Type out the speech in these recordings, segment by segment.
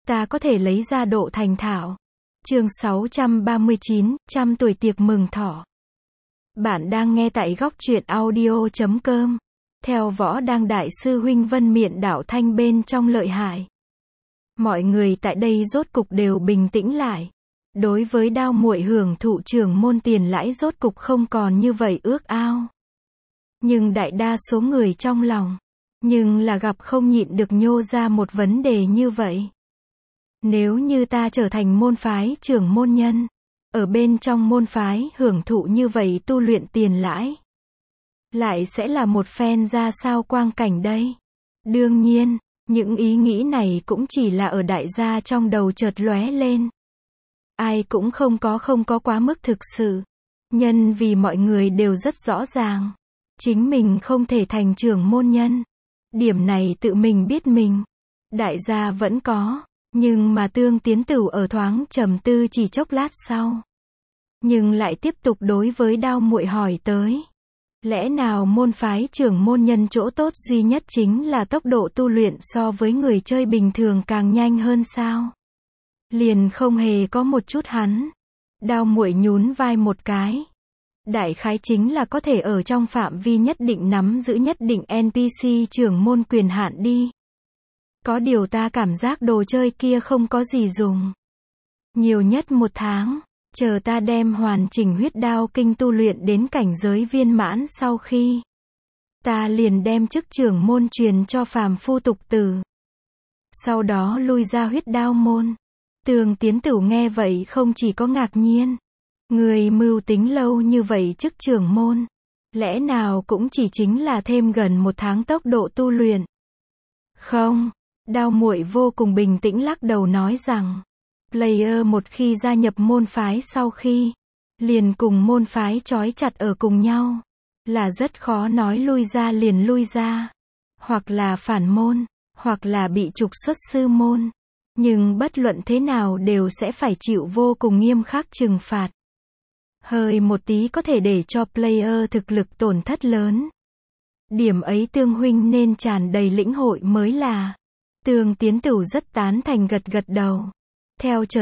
ta có thể lấy ra độ thành thạo. Chương 639, trăm tuổi tiệc mừng thọ. Bạn đang nghe tại góc truyện audio.com. Theo võ đang đại sư huynh Vân Miện Đạo Thanh bên trong lợi hại. Mọi người tại đây rốt cục đều bình tĩnh lại. Đối với Đao Muội hưởng thụ trưởng môn tiền lãi rốt cục không còn như vậy ước ao. Nhưng đại đa số người trong lòng, nhưng là gặp không nhịn được nhô ra một vấn đề như vậy. Nếu như ta trở thành môn phái trưởng môn nhân, ở bên trong môn phái hưởng thụ như vậy tu luyện tiền lãi, lại sẽ là một phen ra sao quang cảnh đây? Đương nhiên, những ý nghĩ này cũng chỉ là ở đại gia trong đầu chợt lóe lên. Ai cũng không có quá mức thực sự. Nhân vì mọi người đều rất rõ ràng. Chính mình không thể thành trưởng môn nhân. Điểm này tự mình biết mình. Đại gia vẫn có. Nhưng mà Tương Tiến Tửu ở thoáng trầm tư chỉ chốc lát sau. Nhưng lại tiếp tục đối với Đao Muội hỏi tới. Lẽ nào môn phái trưởng môn nhân chỗ tốt duy nhất chính là tốc độ tu luyện so với người chơi bình thường càng nhanh hơn sao? Liền không hề có một chút hắn. Đao Muội nhún vai một cái. Đại khái chính là có thể ở trong phạm vi nhất định nắm giữ nhất định NPC trưởng môn quyền hạn đi. Có điều ta cảm giác đồ chơi kia không có gì dùng. Nhiều nhất 1 tháng. Chờ ta đem hoàn chỉnh huyết đao kinh tu luyện đến cảnh giới viên mãn sau khi. Ta liền đem chức trưởng môn truyền cho phàm phu tục tử. Sau đó lui ra huyết đao môn. Tương Tiến Tửu nghe vậy không chỉ có ngạc nhiên. Người mưu tính lâu như vậy chức trưởng môn. Lẽ nào cũng chỉ chính là thêm gần 1 tháng tốc độ tu luyện. Không. Đao Muội vô cùng bình tĩnh lắc đầu nói rằng. Player một khi gia nhập môn phái sau khi. Liền cùng môn phái trói chặt ở cùng nhau. Là rất khó nói lui ra liền lui ra. Hoặc là phản môn. Hoặc là bị trục xuất sư môn. Nhưng bất luận thế nào đều sẽ phải chịu vô cùng nghiêm khắc trừng phạt. Hơi một tí có thể để cho player thực lực tổn thất lớn. Điểm ấy Tương huynh nên tràn đầy lĩnh hội mới là. Tương Tiến Tửu rất tán thành gật gật đầu. Theo chợt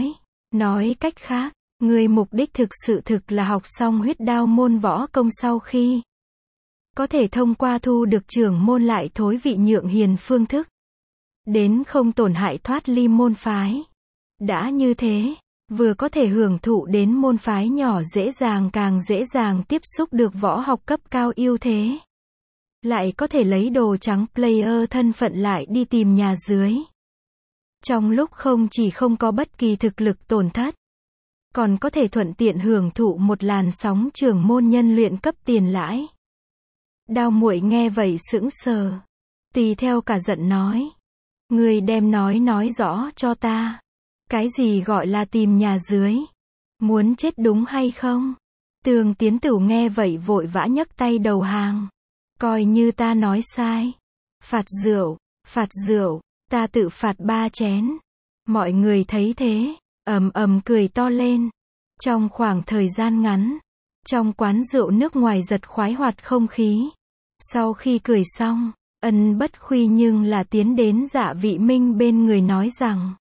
nói cách khác, người mục đích thực sự là học xong huyết đao môn võ công sau khi. Có thể thông qua thu được trưởng môn lại thối vị nhượng hiền phương thức. Đến không tổn hại thoát ly môn phái. Đã như thế, vừa có thể hưởng thụ đến môn phái nhỏ càng dễ dàng tiếp xúc được võ học cấp cao ưu thế. Lại có thể lấy đồ trắng player thân phận lại đi tìm nhà dưới. Trong lúc không chỉ không có bất kỳ thực lực tổn thất, còn có thể thuận tiện hưởng thụ một làn sóng trưởng môn nhân luyện cấp tiền lãi. Đao Muội nghe vậy sững sờ. Tùy theo cả giận nói. Người đem nói rõ cho ta. Cái gì gọi là tìm nhà dưới? Muốn chết đúng hay không? Tương Tiến Tửu nghe vậy vội vã nhấc tay đầu hàng. Coi như ta nói sai. Phạt rượu, ta tự phạt 3 chén. Mọi người thấy thế, ầm cười to lên. Trong khoảng thời gian ngắn, trong quán rượu nước ngoài giật khoái hoạt không khí. Sau khi cười xong, Ân Bất Khuy nhưng là tiến đến Dạ Vị Minh bên người nói rằng.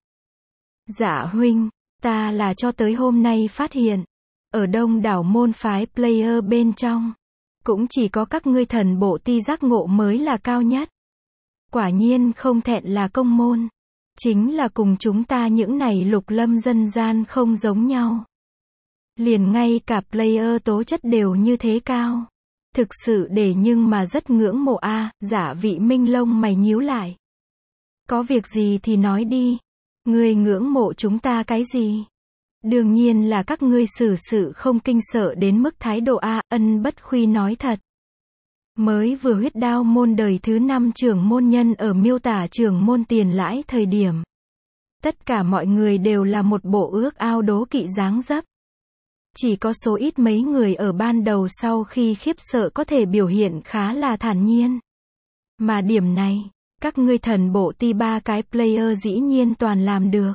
Dạ huynh, ta là cho tới hôm nay phát hiện. Ở đông đảo môn phái player bên trong. Cũng chỉ có các ngươi thần bộ ti giác ngộ mới là cao nhất. Quả nhiên không thẹn là công môn. Chính là cùng chúng ta những này lục lâm dân gian không giống nhau. Liền ngay cả player tố chất đều như thế cao. Thực sự để nhưng mà rất ngưỡng mộ a. Dạ Vị Minh lông mày nhíu lại. Có việc gì thì nói đi. Ngươi ngưỡng mộ chúng ta cái gì? Đương nhiên là các ngươi xử sự không kinh sợ đến mức thái độ a. Ân Bất Khuy nói thật. Mới vừa huyết đao môn đời thứ 5 trưởng môn nhân ở miêu tả trưởng môn tiền lãi thời điểm. Tất cả mọi người đều là một bộ ước ao đố kỵ dáng dấp. Chỉ có số ít mấy người ở ban đầu sau khi khiếp sợ có thể biểu hiện khá là thản nhiên. Mà điểm này, các ngươi thần bộ ti 3 cái player dĩ nhiên toàn làm được.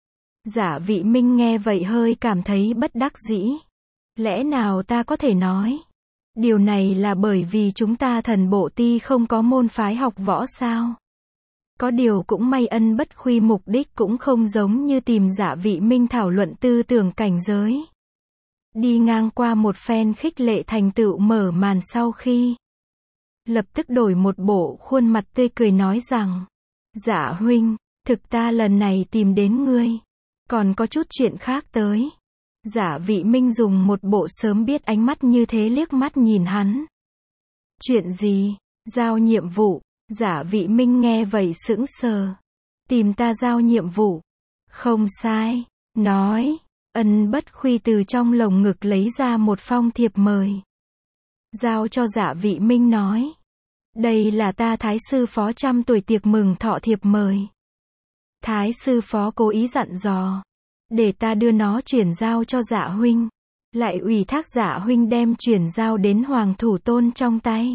Dạ Vị Minh nghe vậy hơi cảm thấy bất đắc dĩ. Lẽ nào ta có thể nói? Điều này là bởi vì chúng ta thần bộ ti không có môn phái học võ sao? Có điều cũng may Ân Bất Khuy mục đích cũng không giống như tìm Dạ Vị Minh thảo luận tư tưởng cảnh giới. Đi ngang qua một phen khích lệ thành tựu mở màn sau khi lập tức đổi một bộ khuôn mặt tươi cười nói rằng, Dạ huynh, thực ta lần này tìm đến ngươi, còn có chút chuyện khác tới. Dạ Vị Minh dùng một bộ sớm biết ánh mắt như thế liếc mắt nhìn hắn. Chuyện gì? Giao nhiệm vụ. Dạ Vị Minh nghe vậy sững sờ. Tìm ta giao nhiệm vụ. Không sai. Nói. Ân Bất Khuy từ trong lồng ngực lấy ra một phong thiệp mời. Giao cho Dạ Vị Minh nói. Đây là ta Thái sư phó 100 tuổi tiệc mừng thọ thiệp mời. Thái sư phó cố ý dặn dò. Để ta đưa nó chuyển giao cho Dạ huynh. Lại ủy thác Dạ huynh đem chuyển giao đến Hoàng Thủ Tôn trong tay.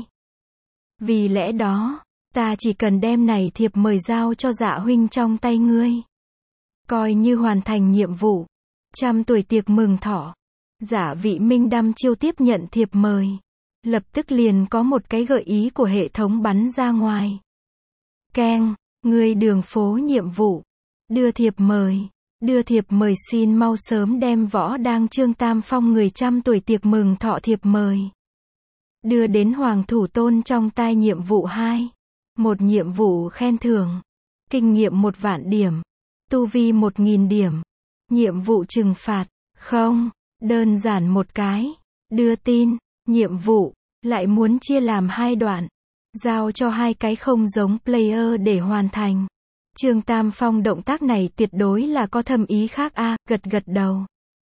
Vì lẽ đó, ta chỉ cần đem này thiệp mời giao cho Dạ huynh trong tay ngươi. Coi như hoàn thành nhiệm vụ. 100 tuổi tiệc mừng thọ. Dạ Vị Minh đăm chiêu tiếp nhận thiệp mời. Lập tức liền có một cái gợi ý của hệ thống bắn ra ngoài. Keng, ngươi đường phố nhiệm vụ. Đưa thiệp mời. Đưa thiệp mời xin mau sớm đem Võ Đang Trương Tam Phong người 100 tuổi tiệc mừng thọ thiệp mời. Đưa đến Hoàng Thủ Tôn trong tay nhiệm vụ 2. Một nhiệm vụ khen thưởng. Kinh nghiệm 1.000 điểm. Tu vi 1.000 điểm. Nhiệm vụ trừng phạt. Không, đơn giản một cái. Đưa tin, nhiệm vụ, lại muốn chia làm 2 đoạn. Giao cho 2 cái không giống player để hoàn thành. Trương Tam Phong động tác này tuyệt đối là có thâm ý khác a, gật gật đầu.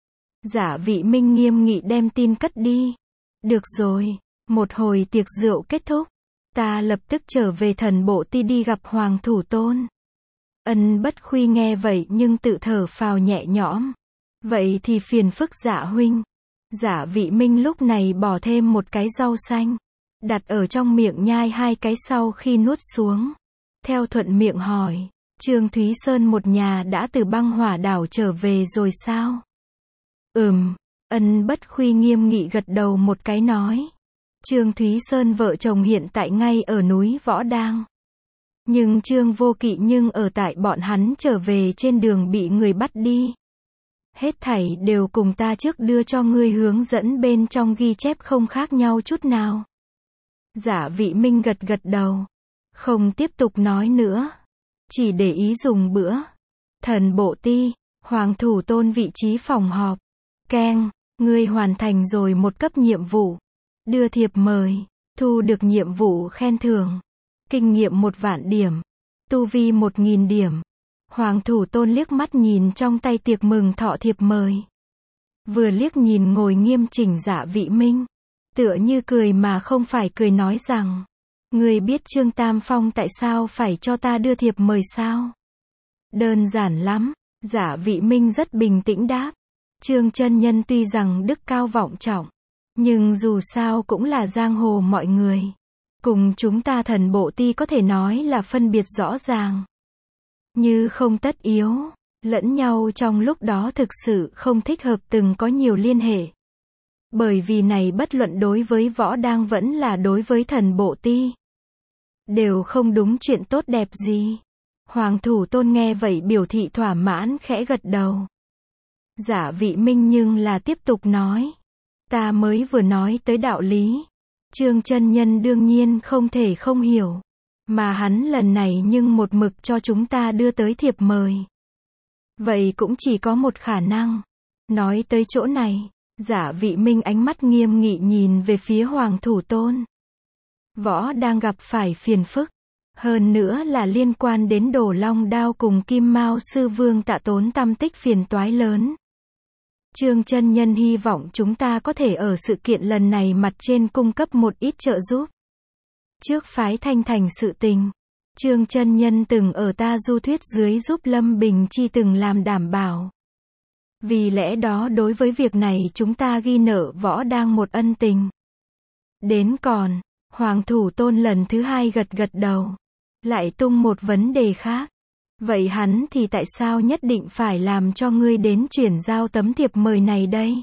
Dạ Vị Minh nghiêm nghị đem tin cất đi. Được rồi, một hồi tiệc rượu kết thúc. Ta lập tức trở về Thần Bộ Ti đi gặp Hoàng Thủ Tôn. Ân Bất Khuy nghe vậy nhưng tự thở phào nhẹ nhõm. Vậy thì phiền phức Dạ huynh. Dạ Vị Minh lúc này bỏ thêm một cái rau xanh. Đặt ở trong miệng nhai 2 cái sau khi nuốt xuống. Theo thuận miệng hỏi. Trương Thúy Sơn một nhà đã từ băng hỏa đảo trở về rồi sao? Ân Bất Khuy nghiêm nghị gật đầu một cái nói. Trương Thúy Sơn vợ chồng hiện tại ngay ở núi Võ Đang. Nhưng Trương Vô Kỵ nhưng ở tại bọn hắn trở về trên đường bị người bắt đi. Hết thảy đều cùng ta trước đưa cho ngươi hướng dẫn bên trong ghi chép không khác nhau chút nào. Dạ Vị Minh gật gật đầu. Không tiếp tục nói nữa. Chỉ để ý dùng bữa. Thần Bộ Ti, Hoàng Thủ Tôn vị trí phòng họp. Keng, ngươi hoàn thành rồi một cấp nhiệm vụ. Đưa thiệp mời, thu được nhiệm vụ khen thưởng. Kinh nghiệm 1.000 điểm. Tu vi 1.000 điểm. Hoàng Thủ Tôn liếc mắt nhìn trong tay tiệc mừng thọ thiệp mời. Vừa liếc nhìn ngồi nghiêm chỉnh Dạ Vị Minh. Tựa như cười mà không phải cười nói rằng. Ngươi biết Trương Tam Phong tại sao phải cho ta đưa thiệp mời sao? Đơn giản lắm. Dạ Vị Minh rất bình tĩnh đáp. Trương chân nhân tuy rằng đức cao vọng trọng. Nhưng dù sao cũng là giang hồ mọi người. Cùng chúng ta Thần Bộ Ti có thể nói là phân biệt rõ ràng. Như không tất yếu. Lẫn nhau trong lúc đó thực sự không thích hợp từng có nhiều liên hệ. Bởi vì này bất luận đối với Võ Đang vẫn là đối với Thần Bộ Ti. Đều không đúng chuyện tốt đẹp gì. Hoàng Thủ Tôn nghe vậy biểu thị thỏa mãn khẽ gật đầu. Dạ Vị Minh nhưng là tiếp tục nói. Ta mới vừa nói tới đạo lý. Trương chân nhân đương nhiên không thể không hiểu. Mà hắn lần này nhưng một mực cho chúng ta đưa tới thiệp mời. Vậy cũng chỉ có một khả năng. Nói tới chỗ này, Dạ Vị Minh ánh mắt nghiêm nghị nhìn về phía Hoàng Thủ Tôn. Võ đang gặp phải phiền phức. Hơn nữa là liên quan đến Đồ Long Đao cùng Kim Mao Sư Vương Tạ tốn tâm tích phiền toái lớn. Trương chân nhân hy vọng chúng ta có thể ở sự kiện lần này mặt trên cung cấp một ít trợ giúp. Trước phái Thanh Thành sự tình, Trương chân nhân từng ở ta du thuyết dưới giúp Lâm Bình Chi từng làm đảm bảo. Vì lẽ đó đối với việc này chúng ta ghi nợ Võ Đang một ân tình. Đến còn, Hoàng Thủ Tôn lần thứ 2 gật gật đầu. Lại tung một vấn đề khác. Vậy hắn thì tại sao nhất định phải làm cho ngươi đến chuyển giao tấm thiệp mời này đây?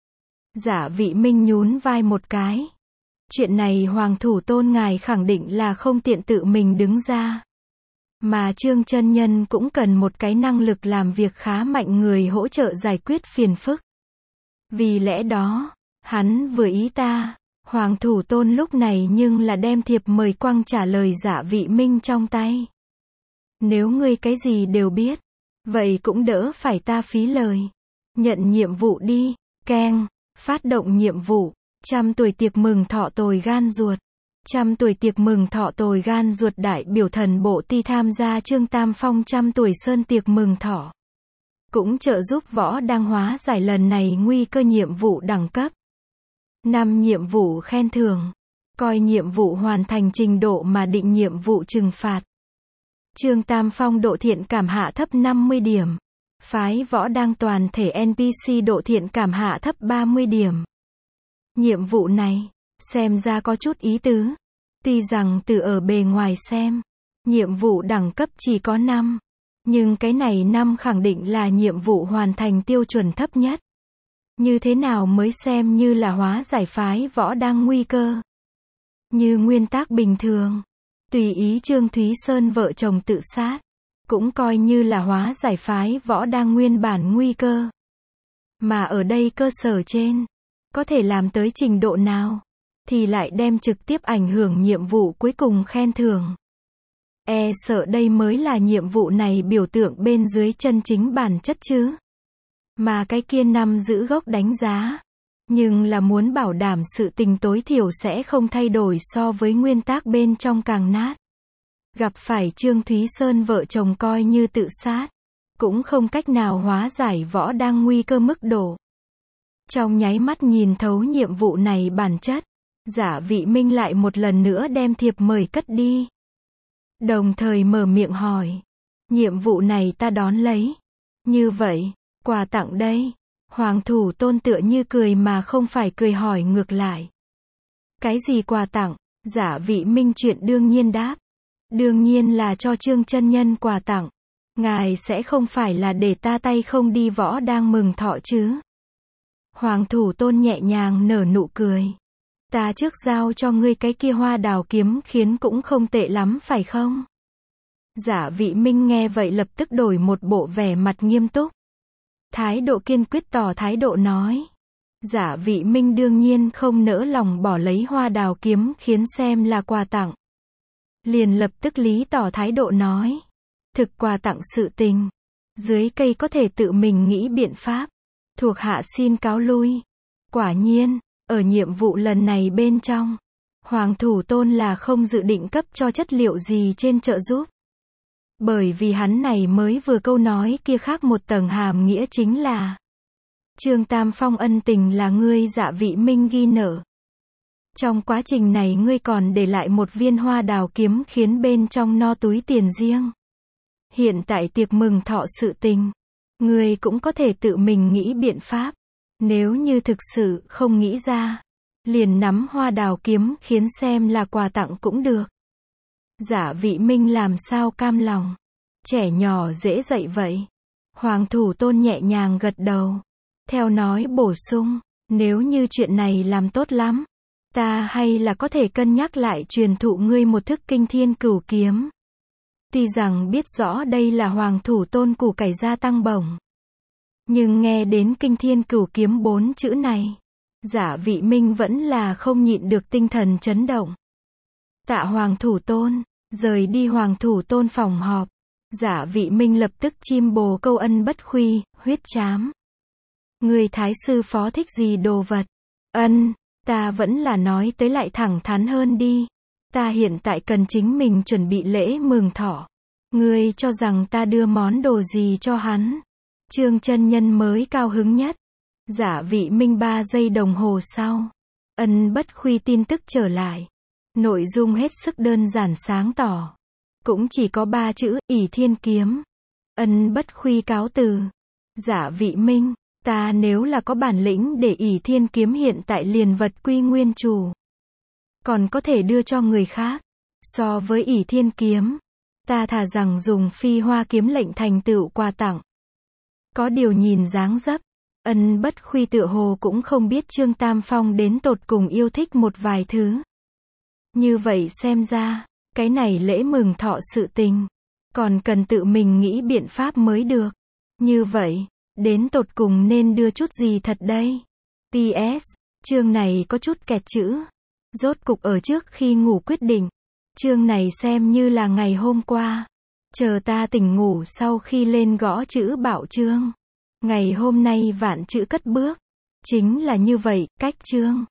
Dạ Vị Minh nhún vai một cái. Chuyện này Hoàng Thủ Tôn ngài khẳng định là không tiện tự mình đứng ra. Mà Trương chân nhân cũng cần một cái năng lực làm việc khá mạnh người hỗ trợ giải quyết phiền phức. Vì lẽ đó, hắn vừa ý ta. Hoàng Thủ Tôn lúc này nhưng là đem thiệp mời quăng trả lời Dạ Vị Minh trong tay. Nếu ngươi cái gì đều biết, vậy cũng đỡ phải ta phí lời. Nhận nhiệm vụ đi. Keng. Phát động nhiệm vụ. 100 tuổi tiệc mừng thọ tồi gan ruột. 100 tuổi tiệc mừng thọ tồi gan ruột đại biểu thần bộ ti tham gia Trương Tam Phong 100 tuổi sơn tiệc mừng thọ. Cũng trợ giúp Võ Đang hóa giải lần này nguy cơ nhiệm vụ đẳng cấp. 5 nhiệm vụ khen thưởng. Coi nhiệm vụ hoàn thành trình độ mà định nhiệm vụ trừng phạt. Trương Tam Phong độ thiện cảm hạ thấp 50 điểm. Phái Võ Đang toàn thể NPC độ thiện cảm hạ thấp 30 điểm. Nhiệm vụ này, xem ra có chút ý tứ. Tuy rằng từ ở bề ngoài xem, nhiệm vụ đẳng cấp chỉ có 5. Nhưng cái này 5 khẳng định là nhiệm vụ hoàn thành tiêu chuẩn thấp nhất. Như thế nào mới xem như là hóa giải phái Võ Đang nguy cơ? Như nguyên tắc bình thường, tùy ý Trương Thúy Sơn vợ chồng tự sát, cũng coi như là hóa giải phái Võ Đang nguyên bản nguy cơ. Mà ở đây cơ sở trên, có thể làm tới trình độ nào, thì lại đem trực tiếp ảnh hưởng nhiệm vụ cuối cùng khen thưởng. Sợ đây mới là nhiệm vụ này biểu tượng bên dưới chân chính bản chất chứ. Mà cái kia nằm giữ gốc đánh giá. Nhưng là muốn bảo đảm sự tình tối thiểu sẽ không thay đổi so với nguyên tắc bên trong càng nát. Gặp phải Trương Thúy Sơn vợ chồng coi như tự sát. Cũng không cách nào hóa giải Võ Đang nguy cơ mức độ. Trong nháy mắt nhìn thấu nhiệm vụ này bản chất, Dạ Vị Minh lại một lần nữa đem thiệp mời cất đi. Đồng thời mở miệng hỏi. Nhiệm vụ này ta đón lấy. Như vậy, quà tặng đây. Hoàng Thủ Tôn tựa như cười mà không phải cười hỏi ngược lại. Cái gì quà tặng? Dạ Vị Minh chuyện đương nhiên đáp. Đương nhiên là cho Trương chân nhân quà tặng. Ngài sẽ không phải là để ta tay không đi Võ Đang mừng thọ chứ? Hoàng Thủ Tôn nhẹ nhàng nở nụ cười. Ta trước giao cho ngươi cái kia hoa đào kiếm khiến cũng không tệ lắm phải không? Dạ Vị Minh nghe vậy lập tức đổi một bộ vẻ mặt nghiêm túc. Thái độ kiên quyết tỏ thái độ nói. Dạ Vị Minh đương nhiên không nỡ lòng bỏ lấy hoa đào kiếm khiến xem là quà tặng. Liền lập tức lý tỏ thái độ nói. Thực quà tặng sự tình. Dưới cây có thể tự mình nghĩ biện pháp. Thuộc hạ xin cáo lui. Quả nhiên, ở nhiệm vụ lần này bên trong, Hoàng Thủ Tôn là không dự định cấp cho chất liệu gì trên trợ giúp. Bởi vì hắn này mới vừa câu nói kia khác một tầng hàm nghĩa chính là Trương Tam Phong ân tình là ngươi Dạ Vị Minh ghi nợ. Trong quá trình này ngươi còn để lại một viên hoa đào kiếm khiến bên trong no túi tiền riêng. Hiện tại tiệc mừng thọ sự tình, ngươi cũng có thể tự mình nghĩ biện pháp. Nếu như thực sự không nghĩ ra, liền nắm hoa đào kiếm khiến xem là quà tặng cũng được. Dạ Vị Minh làm sao cam lòng. Trẻ nhỏ dễ dạy vậy. Hoàng Thủ Tôn nhẹ nhàng gật đầu. Theo nói bổ sung, nếu như chuyện này làm tốt lắm, ta hay là có thể cân nhắc lại truyền thụ ngươi một thức kinh thiên cửu kiếm. Tuy rằng biết rõ đây là Hoàng Thủ Tôn củ cải gia tăng bổng. Nhưng nghe đến kinh thiên cửu kiếm 4 chữ này, Dạ Vị Minh vẫn là không nhịn được tinh thần chấn động. Tạ Hoàng Thủ Tôn, rời đi Hoàng Thủ Tôn phòng họp. Dạ Vị Minh lập tức chim bồ câu ân bất khuy, huyết chám. Người thái sư phó thích gì đồ vật? Ân, ta vẫn là nói tới lại thẳng thắn hơn đi. Ta hiện tại cần chính mình chuẩn bị lễ mừng thọ. Ngươi cho rằng ta đưa món đồ gì cho hắn? Trương chân nhân mới cao hứng nhất. Dạ Vị Minh 3 giây đồng hồ sau. Ân bất khuy tin tức trở lại. Nội dung hết sức đơn giản sáng tỏ. Cũng chỉ có 3 chữ, ỷ thiên kiếm. Ân bất khuy cáo từ. Dạ Vị Minh, ta nếu là có bản lĩnh để ỷ thiên kiếm hiện tại liền vật quy nguyên chủ. Còn có thể đưa cho người khác. So với ỷ thiên kiếm, ta thà rằng dùng phi hoa kiếm lệnh thành tựu quà tặng. Có điều nhìn dáng dấp, Ân bất khuy tựa hồ cũng không biết Trương Tam Phong đến tột cùng yêu thích một vài thứ. Như vậy xem ra, cái này lễ mừng thọ sự tình, Còn cần tự mình nghĩ biện pháp mới được. Như vậy, đến tột cùng nên đưa chút gì thật đây? PS, chương này có chút kẹt chữ. Rốt cục ở trước khi ngủ quyết định. Chương này xem như là ngày hôm qua. Chờ ta tỉnh ngủ sau khi lên gõ chữ bảo chương. Ngày hôm nay vạn chữ cất bước. Chính là như vậy, cách chương.